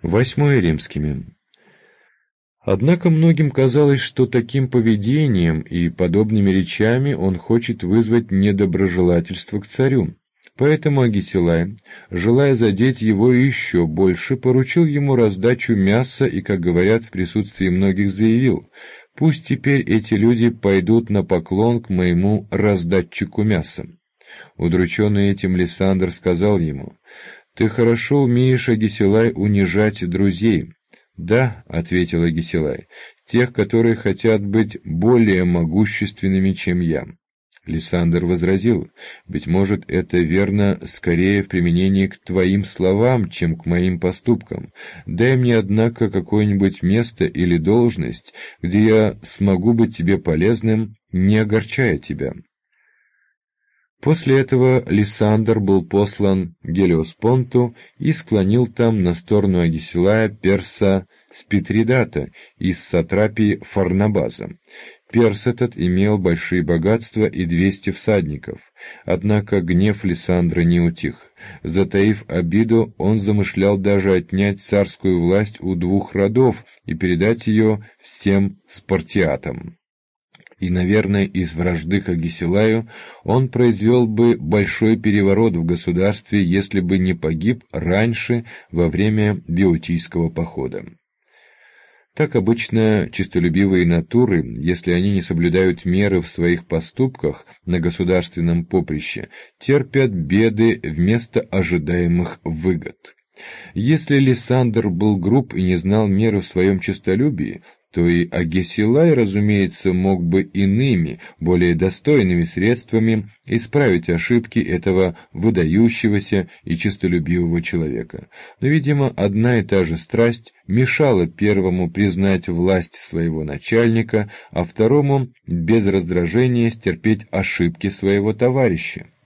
Восьмое римскими. Однако многим казалось, что таким поведением и подобными речами он хочет вызвать недоброжелательство к царю. Поэтому Агисилай, желая задеть его еще больше, поручил ему раздачу мяса и, как говорят, в присутствии многих заявил: «Пусть теперь эти люди пойдут на поклон к моему раздатчику мяса». Удрученный этим, Лисандр сказал ему: «Ты хорошо умеешь, Агисилай, унижать друзей». «Да», — ответил Агисилай, — «тех, которые хотят быть более могущественными, чем я». Лисандр возразил: «Быть может, это верно скорее в применении к твоим словам, чем к моим поступкам. Дай мне, однако, какое-нибудь место или должность, где я смогу быть тебе полезным, не огорчая тебя». После этого Лисандр был послан к Гелиоспонту и склонил там на сторону Агисилая перса Спитридата из сатрапии Фарнабаза. Перс этот имел большие богатства и 200 всадников. Однако гнев Лисандра не утих. Затаив обиду, он замышлял даже отнять царскую власть у 2 родов и передать ее всем спартиатам. И, наверное, из вражды к Агисилаю он произвел бы большой переворот в государстве, если бы не погиб раньше во время Беотийского похода. Так обычно честолюбивые натуры, если они не соблюдают меры в своих поступках на государственном поприще, терпят беды вместо ожидаемых выгод. Если Лисандр был груб и не знал меры в своем честолюбии, то и Агисилай, разумеется, мог бы иными, более достойными средствами исправить ошибки этого выдающегося и честолюбивого человека. Но, видимо, одна и та же страсть мешала первому признать власть своего начальника, а второму без раздражения стерпеть ошибки своего товарища.